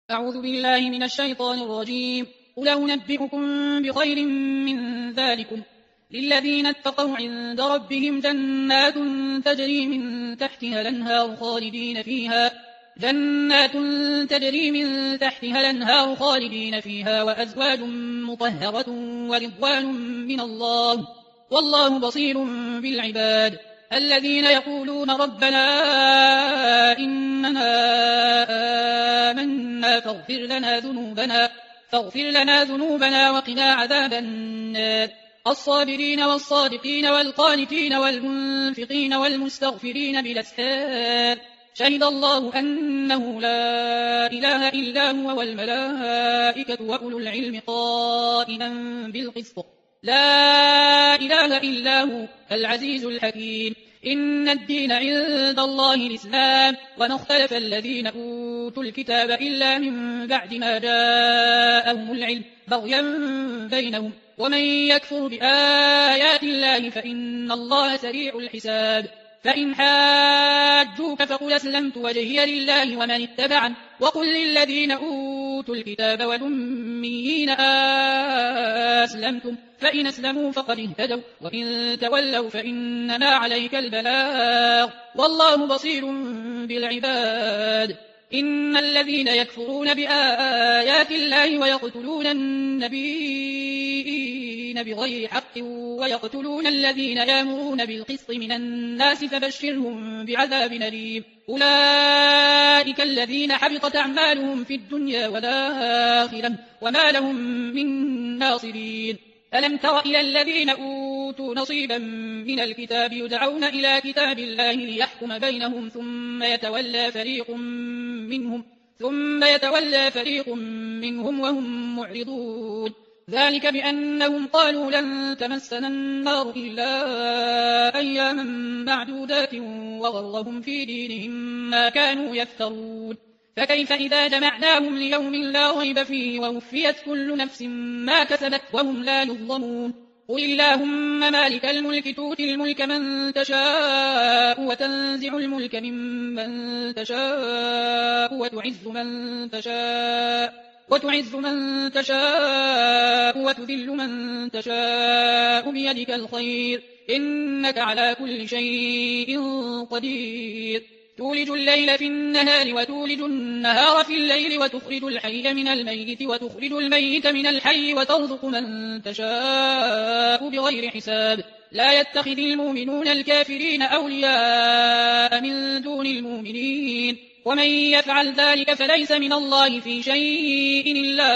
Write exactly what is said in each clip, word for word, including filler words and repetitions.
أعوذ بالله من الشيطان الرجيم. قل أنبئكم بخير من ذلكم للذين اتقوا عند ربهم جنات تجري من تحتها الأنهار خالدين فيها جنات تجري من تحتها الأنهار خالدين فيها وأزواج مطهرة ورضوان من الله والله بصير بالعباد. الذين يقولون ربنا إننا آمنا فاغفر لنا ذنوبنا فاغفر لنا ذنوبنا وقنا عذاب النار. الصابرين والصادقين والقانتين والمنفقين والمستغفرين بالأسحار شهد الله أنه لا إله إلا هو والملائكة وأولو العلم قائما بالقسط لا إله إلا هو العزيز الحكيم. إن الدين عند الله الإسلام وما اختلف الذين أوتوا الكتاب إلا من بعد ما جاءهم العلم بغيا بينهم ومن يكفر بآيات الله فإن الله سريع الحساب. فإن حاجوك فقل أسلمت وجهي لله ومن اتبعن وقل للذين أوتوا الكتاب والأميين أسلمتم فإن أسلموا فقد اهتدوا وإن تولوا فإنما عليك البلاغ والله بصير بالعباد. إن الذين يكفرون بآيات الله ويقتلون النبيين بغير حق ويقتلون الذين يأمرون بالقسط من الناس فبشرهم بعذاب أليم. أولئك الذين حبطت أعمالهم في الدنيا والآخرة وما لهم من ناصرين. ألم تر إلى الذين أوتوا نصيبا من الكتاب يدعون إلى كتاب الله ليحكم بينهم ثم يتولى فريق منهم ثم يتولى فريق منهم وهم معرضون. ذلك بأنهم قالوا لن تمسنا النار إلا أياما معدودات وغرهم في دينهم ما كانوا يفترون. فكيف إذا جمعناهم ليوم لا ريب فيه ووفيت كل نفس ما كسبت وهم لا يظلمون. قل اللهم مالك الملك تؤتي الملك من تشاء وتنزع الملك ممن تشاء وتعز من تشاء وتعز من تشاء وتذل من تشاء بيدك الخير إنك على كل شيء قدير. تولج الليل في النهار وتولج النهار في الليل وتخرج الحي من الميت وتخرج الميت من الحي وترزق من تشاء بغير حساب. لا يتخذ المؤمنون الكافرين أولياء من دون المؤمنين ومن يفعل ذلك فليس من الله في شيء إلا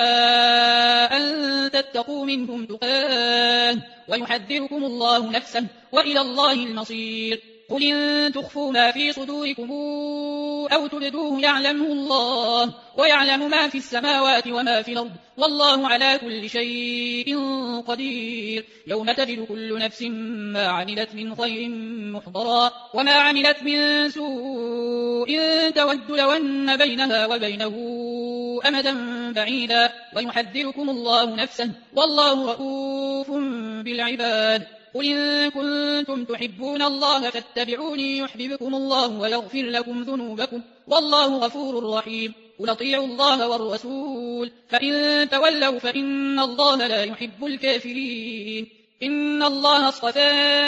أن تتقوا منهم تقاه ويحذركم الله نفسه وإلى الله المصير. قل إن تخفوا ما في صدوركم أو تبدوه يعلمه الله ويعلم ما في السماوات وما في الأرض والله على كل شيء قدير. يوم تجد كل نفس ما عملت من خير محضرا وما عملت من سوء تود لو أن بينها وبينه أمدا بعيدا ويحذركم الله نفسه والله رؤوف بالعباد. قل إن كنتم تحبون الله فاتبعوني يحببكم الله ويغفر لكم ذنوبكم والله غفور رحيم. قل اطيعوا الله والرسول فإن تولوا فإن الله لا يحب الكافرين. إن الله اصطفى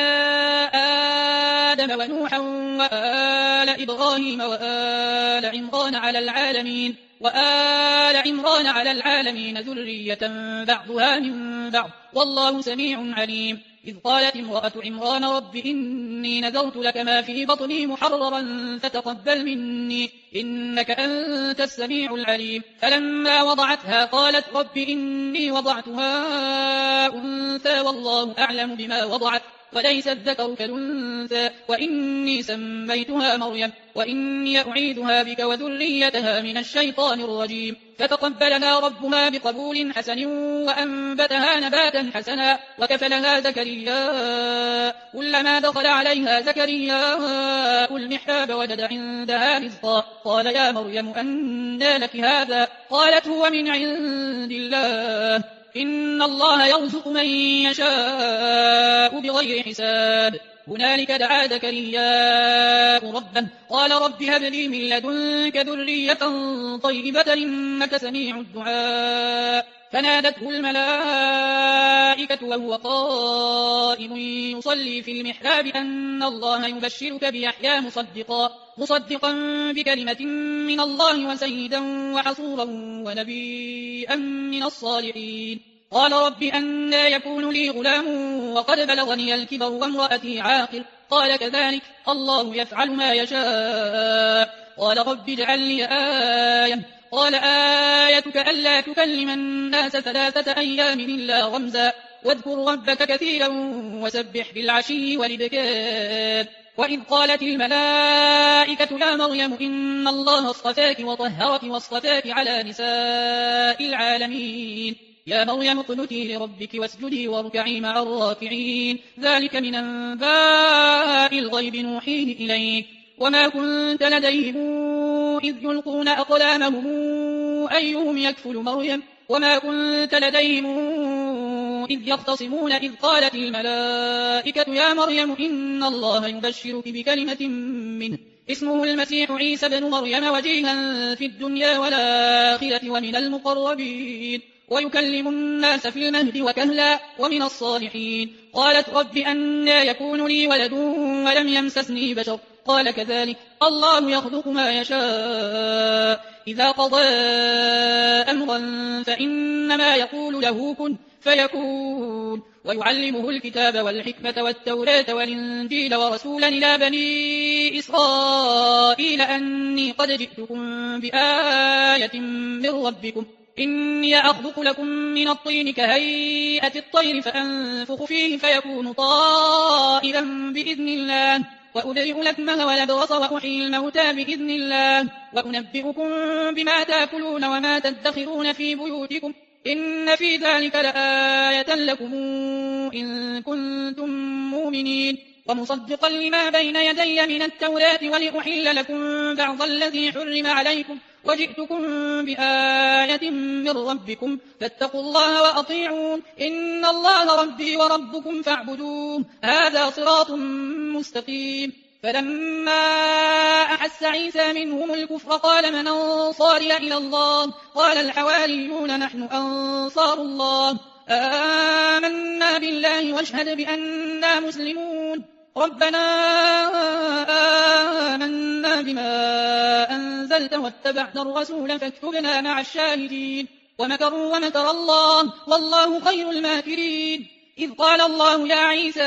آدم ونوحا وآل إبراهيم وآل عمران على العالمين وآل عمران على العالمين ذرية بعضها من بعض والله سميع عليم. إذ قالت امرأة عمران رب إني نذرت لك ما في بطني محررا فتقبل مني إنك أنت السميع العليم. فلما وضعتها قالت رب إني وضعتها أنثى والله أعلم بما وضعت وليس الذكر كالأنثى وإني سميتها مريم وإني أعيدها بك وذريتها من الشيطان الرجيم. فتقبلها ربها بقبول حسن وأنبتها نباتا حسنا وكفلها زكريا كلما دخل عليها زكريا المحراب وجد عندها رزقا قال يا مريم أنى لك هذا قالت هو من عند الله إن الله يرزق من يشاء بغير حساب. هنالك دعا زكريا ربه قال رب هب لي من لدنك ذرية طيبة إنك سميع الدعاء فنادته الملائكة وهو قائم يصلي في المحراب أن الله يبشرك بيحيى مصدقا, مصدقا بكلمة من الله وسيدا وحصورا ونبيا من الصالحين قال رب أنى يكون لي غلام وقد بلغني الكبر وامرأتي عاقر قال كذلك الله يفعل ما يشاء قال رب اجعل لي آية قال آيتك ألا تكلم الناس ثلاثة أيام إلا رمزا واذكر ربك كثيرا وسبح بالعشي والإبكار وإذ قالت الملائكة يا مريم إن الله اصطفاك وطهرك واصطفاك على نساء العالمين يا مريم اقنتي لربك واسجدي واركعي مع الراكعين ذلك من أنباء الغيب نوحيه إليك وما كنت لديهم إذ يلقون أقلامهم أيهم يكفل مريم وما كنت لديهم إذ يختصمون إذ قالت الملائكة يا مريم إن الله يبشرك بكلمة منه اسمه المسيح عيسى بن مريم وجيها في الدنيا والآخرة ومن المقربين ويكلم الناس في المهد وكهلا ومن الصالحين قالت رب أنى يكون لي ولد ولم يمسسني بشر قال كذلك الله يخلق ما يشاء إذا قضى أمرا فإنما يقول له كن فيكون ويعلمه الكتاب والحكمة والتوراة والإنجيل ورسولا إلى بني إسرائيل أني قد جئتكم بآية من ربكم إني أخلق لكم من الطين كهيئة الطير فأنفخ فيه فيكون طائرا بإذن الله وأبرئ الأكمه والأبرص وأحيي الموتى بإذن الله وأنبئكم بما تأكلون وما تدخرون في بيوتكم إن في ذلك لآية لكم إن كنتم مؤمنين ومصدقا لما بين يدي من التوراة ولأحل لكم بعض الذي حرم عليكم وجئتكم بآية من ربكم فاتقوا الله وأطيعون إن الله ربي وربكم فاعبدوه هذا صراط مستقيم فلما أحس عيسى منهم الكفر قال من أنصاري إلى الله قال الحواريون نحن أنصار الله آمنا بالله واشهد بأننا مسلمون ربنا آمنا بما أنزلت واتبعنا الرسول فاكتبنا مع الشاهدين ومكروا ومكر الله والله خير الماكرين إذ قال الله يا عيسى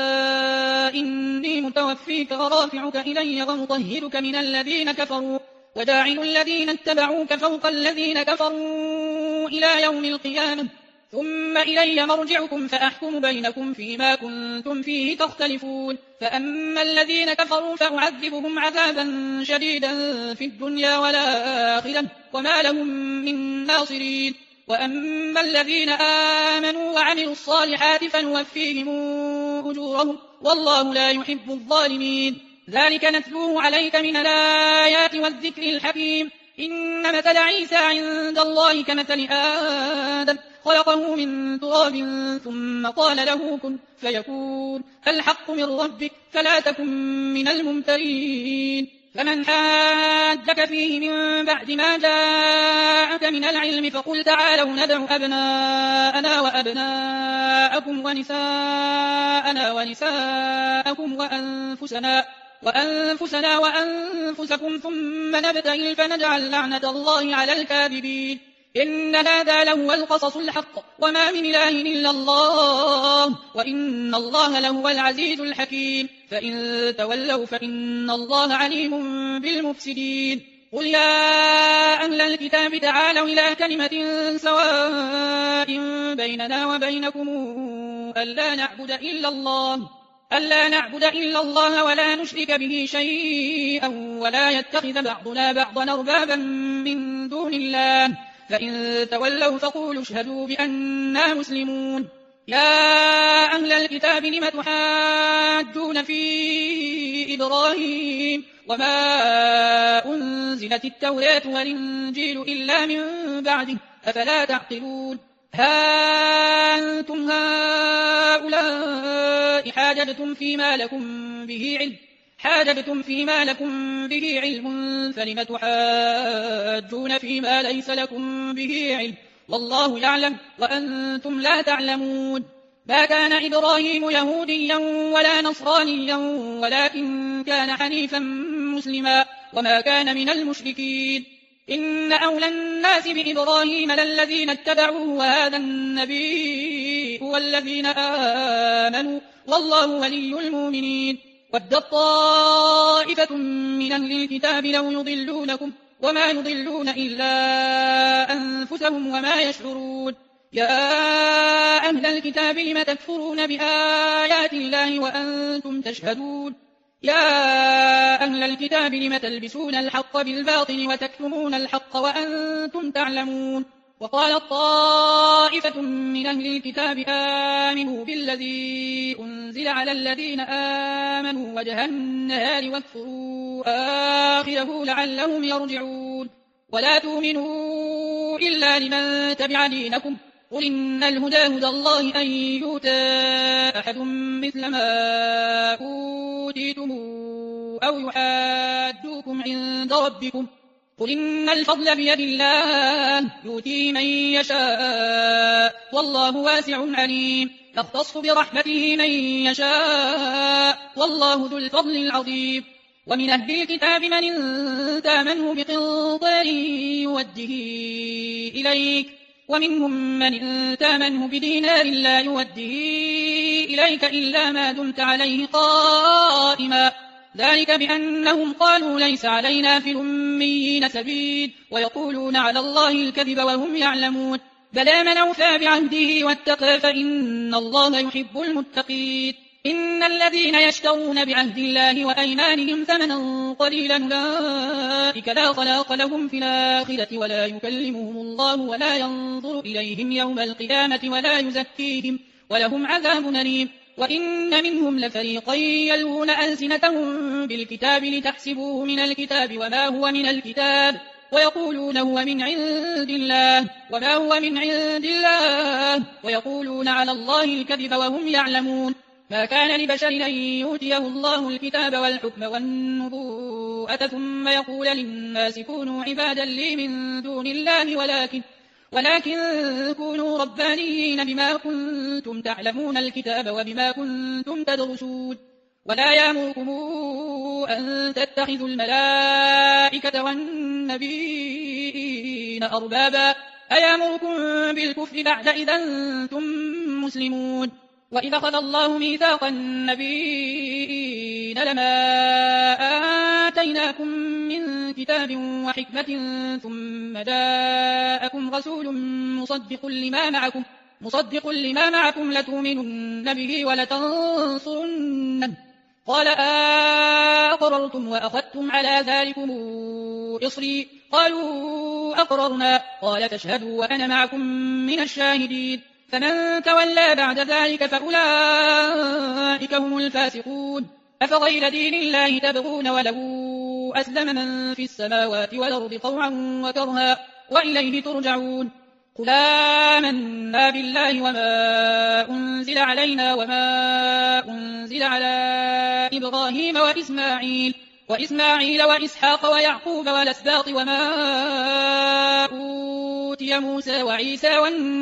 إني متوفيك ورافعك إلي ومطهرك من الذين كفروا وجاعل الذين اتبعوك فوق الذين كفروا إلى يوم القيامة ثم إلي مرجعكم فأحكم بينكم فيما كنتم فيه تختلفون فأما الذين كفروا فأعذبهم عذابا شديدا في الدنيا والآخرة وما لهم من ناصرين وأما الذين آمنوا وعملوا الصالحات فنوفيهم أجورهم والله لا يحب الظالمين ذلك نتلوه عليك من الآيات والذكر الحكيم إن مثل عيسى عند الله كمثل آدم خلقه من تراب ثم قال له كن فيكون الحق من ربك فلا تكن من الممترين فمن حاجك فيه من بعد ما جاءك من العلم فقل تعالوا ندع أبناءنا وأبناءكم ونساءنا ونساءكم وأنفسنا وأنفسنا وأنفسكم ثم نبتهل فنجعل لعنة الله على الكاذبين إن هذا لهو القصص الحق وما من إله إلا الله وإن الله لهو العزيز الحكيم فإن تولوا فإن الله عليم بالمفسدين قل يا أهل الكتاب تعالوا إلى كلمة سواء بيننا وبينكم ألا نعبد إلا الله ألا نعبد إلا الله ولا نشرك به شيئا ولا يتخذ بعضنا بعضا أربابا من دون الله فإن تولوا فقولوا اشهدوا بأننا مسلمون يا أهل الكتاب لم تحاجون في إبراهيم وما أنزلت التوراة والإنجيل إلا من بعده أفلا تعقلون ها أنتم هؤلاء حاججتم فيما لكم به علم حاججتم فيما لكم به علم فلم تحاجون فيما ليس لكم به علم والله يعلم وأنتم لا تعلمون ما كان إبراهيم يهوديا ولا نصرانيا ولكن كان حنيفا مسلما وما كان من المشركين إن أولى الناس بإبراهيم للذين اتبعوه وهذا النبي والذين آمنوا والله ولي المؤمنين ودت طائفة من أهل الكتاب لو يضلونكم وما يضلون إلا أنفسهم وما يشعرون يا أهل الكتاب لم تكفرون بآيات الله وأنتم تشهدون يا أهل الكتاب لم تلبسون الحق بالباطل وتكتمون الحق وأنتم تعلمون وقالت طائفة من أهل الكتاب آمنوا بالذي أنزل على الذين آمنوا وجه النهار واكفروا آخره لعلهم يرجعون ولا تؤمنوا إلا لمن تبع دينكم قل إن الهدى هدى الله أن يؤتى أحد مثل ما أوتيتم أو يحاجوكم عند ربكم قل إن الفضل بيد الله يؤتيه من يشاء والله واسع عليم يختص برحمته من يشاء والله ذو الفضل العظيم ومن أهل الكتاب من تامنه بقنطار يوده إليك ومنهم من تامنه بدينار لا يوده إليك إلا ما دمت عليه قائما ذلك بأنهم قالوا ليس علينا في الأميين سبيل ويقولون على الله الكذب وهم يعلمون بلى من أوفى بعهده واتقى فإن الله يحب المتقين إن الذين يشترون بعهد الله وأيمانهم ثمنا قليلا أولئك لا خلاق لهم في الآخرة ولا يكلمهم الله ولا ينظر إليهم يوم القيامة ولا يزكيهم ولهم عذاب أليم وإن منهم لفريقا يلوون ألسنتهم بالكتاب لتحسبوه من الكتاب وما هو من الكتاب ويقولون هو من عند الله وما هو من عند الله ويقولون على الله الكذب وهم يعلمون ما كان لبشر أن يؤتيه الله الكتاب والحكم والنبوءة ثم يقول للناس كونوا عبادا لي من دون الله ولكن ولكن كونوا ربانيين بما كنتم تعلمون الكتاب وبما كنتم تدرسون ولا يأمركم أن تتخذوا الملائكة والنبيين أربابا أيأمركم بالكفر بعد إذا أنتم مسلمون وإذا أخذ الله ميثاق النبيين لما آتيناكم من كتاب وحكمة ثم جاءكم رسول مصدق لما معكم مصدق لما معكم لتؤمنن به ولتنصرنه قال أقررتم وأخذتم على ذلكم إصري قالوا أقررنا قال تشهدوا وأنا معكم من الشاهدين فمن تولى بعد ذلك فأولئك هم الفاسقون أفغير دين الله تبغون وله أسلم من في السماوات والأرض طوعا وكرها وإليه ترجعون قل آمنا بالله وما أنزل علينا وما أنزل على إبراهيم وإسماعيل وإسماعيل وإسحاق ويعقوب والأسباط وما أوتي موسى وعيسى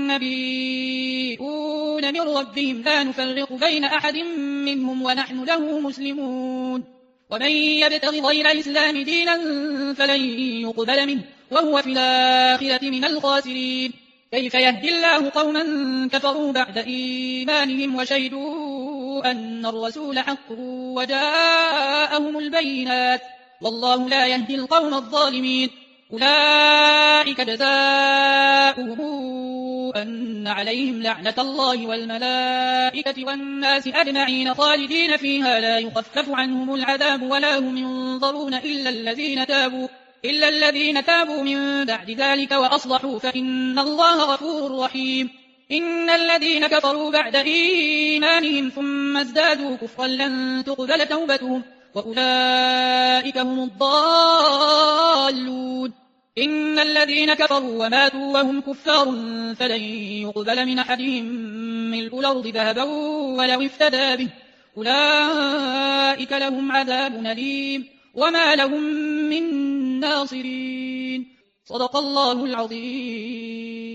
والنبيون من ربهم لا نفرق بين أحد منهم ونحن له مسلمون ومن يبتغ غير الإسلام دينا فلن يقبل منه وهو في الآخرة من الخاسرين كيف يهدي الله قوما كفروا بعد إيمانهم وشهدوا أن الرسول حق وجاءهم البينات والله لا يهدي القوم الظالمين أولئك جزاؤهم أن عليهم لعنة الله والملائكة والناس أجمعين خالدين فيها لا يخفف عنهم العذاب ولا هم ينظرون إلا الذين تابوا إلا الذين تابوا من بعد ذلك وأصلحوا فإن الله غفور رحيم إن الذين كفروا بعد إيمانهم ثم ازدادوا كفرا لن تقبل توبتهم وأولئك هم الضالون إن الذين كفروا وماتوا وهم كفار فلن يقبل من أحدهم ملء الأرض ذهبا ولو افتدى به أولئك لهم عذاب أليم وما لهم من ناصرين. صدق الله العظيم.